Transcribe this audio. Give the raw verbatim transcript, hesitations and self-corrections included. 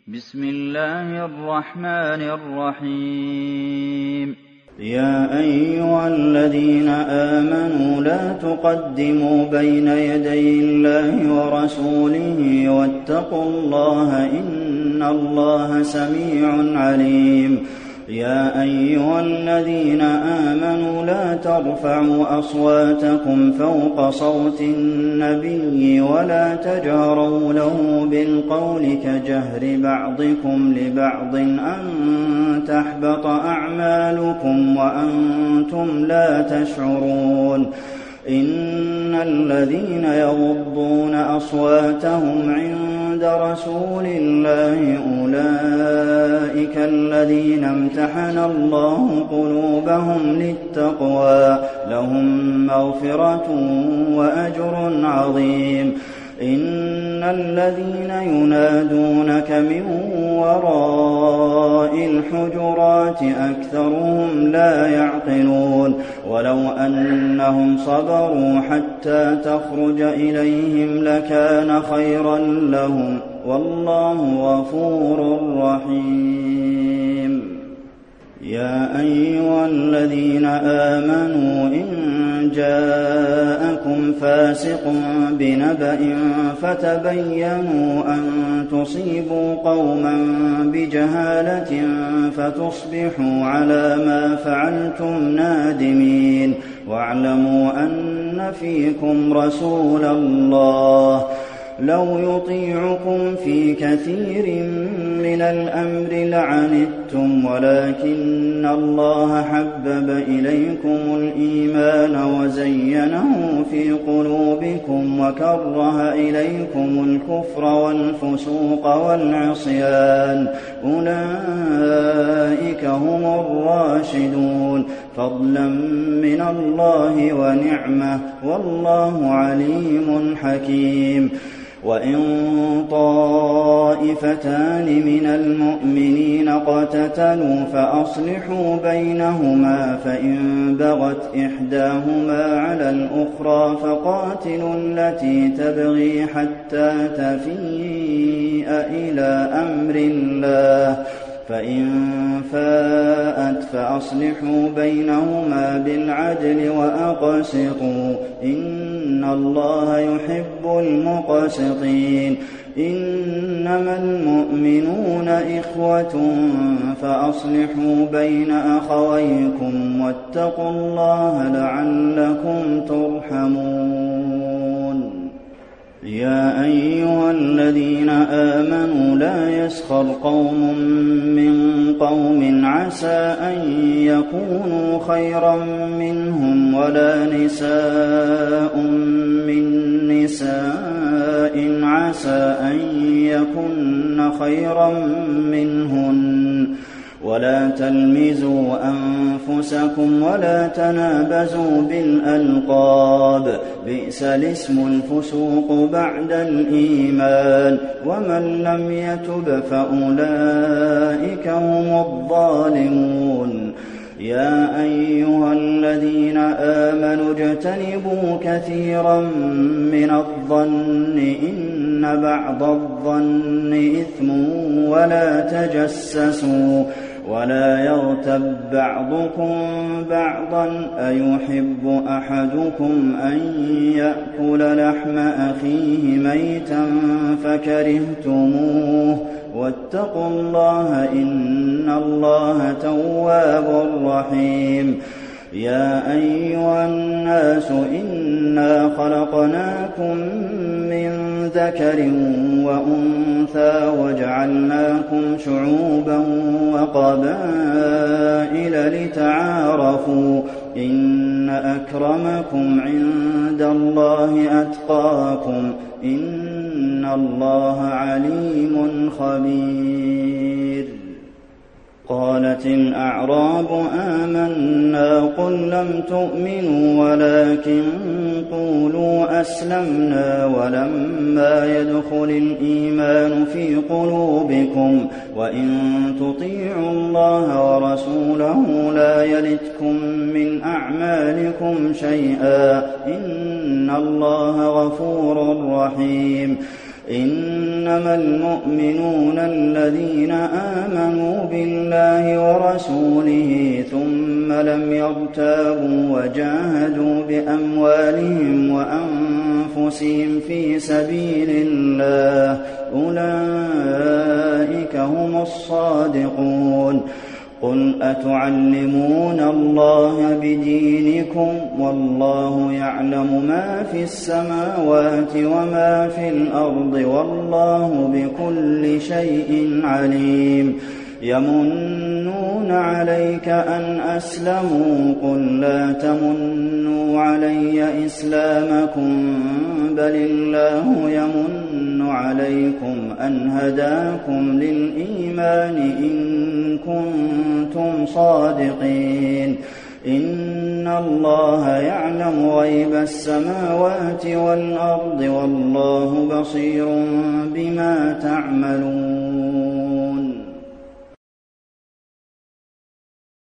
بسم الله الرحمن الرحيم. يا أيها الذين آمنوا لا تقدموا بين يدي الله ورسوله واتقوا الله إن الله سميع عليم. يا أيها الذين آمنوا لا ترفعوا أصواتكم فوق صوت النبي ولا تجهروا له بالقول كجهر بعضكم لبعض أن تحبط أعمالكم وأنتم لا تشعرون. إن الذين يغضون أصواتهم عند رسول الله أولئك الذين امتحن الله قلوبهم للتقوى لهم مغفرة وأجر عظيم. إن الذين ينادونك من وراء الحجرات أكثرهم لا يعقلون. ولو أنهم صبروا حتى تخرج إليهم لكان خيرا لهم والله غفور رحيم. يا أيها الذين آمنوا إن جاءكم فاسق بنبأ فتبينوا أن تصيبوا قوما بجهالة فتصبحوا على ما فعلتم نادمين. واعلموا أن فيكم رسول الله لو يطيعكم في كثير من الأمر لعنتم ولكن الله حبب إليكم الإيمان وزينه في قلوبكم وكره إليكم الكفر والفسوق والعصيان أولئك هم الراشدون فضلا من الله ونعمة والله عليم حكيم. وإن طائفتان من المؤمنين اقتتلوا فأصلحوا بينهما فإن بغت إحداهما على الأخرى فقاتلوا التي تبغي حتى تفيء إلى أمر الله فإن فاءت فأصلحوا بينهما بالعدل وأقسطوا إن الله يحب المقسطين. إنما المؤمنون إخوة فأصلحوا بين أخويكم واتقوا الله لعلكم ترحمون. يا أيها الذين آمنوا لا يسخر قوم من قوم عسى أن يكونوا خيرا منهم ولا نساء من نساء عسى أن يكن خيرا منهن ولا تلمزوا أنفسكم ولا تنابزوا بالألقاب بئس الاسم الفسوق بعد الإيمان ومن لم يتب فأولئك هم الظالمون. يا أيها الذين آمنوا اجتنبوا كثيرا من الظن إن بعض الظن إثم ولا تجسسوا ولا يغتب بعضكم بعضا أيحب أحدكم أن يأكل لحم أخيه ميتا فكرهتموه واتقوا الله إن الله تواب رحيم. يا أيها الناس إنا خلقناكم من ذكر وأنثى وجعلناكم شعوبا وقبائل لتعارفوا إن أكرمكم عند الله أتقاكم إن الله عليم خبير. قالت الأعراب آمنا قل لم تؤمنوا ولكن قولوا أسلمنا ولما يدخل الإيمان في قلوبكم وإن تطيعوا الله ورسوله لا يلتكم من أعمالكم شيئا إن الله غفور رحيم. إنما المؤمنون الذين آمنوا بالله ورسوله ثم لم يرتابوا وجاهدوا بأموالهم وأنفسهم في سبيل الله أولئك هم الصادقون قل أتعلمون الله بدينكم والله يعلم ما في السماوات وما في الأرض والله بكل شيء عليم يمنون عليك أن أسلموا قل لا تمنوا علي إسلامكم بل الله يمن عليكم أن هداكم للإيمان إن كنتم صادقين إن الله يعلم غيب السماوات والأرض والله بصير بما تعملون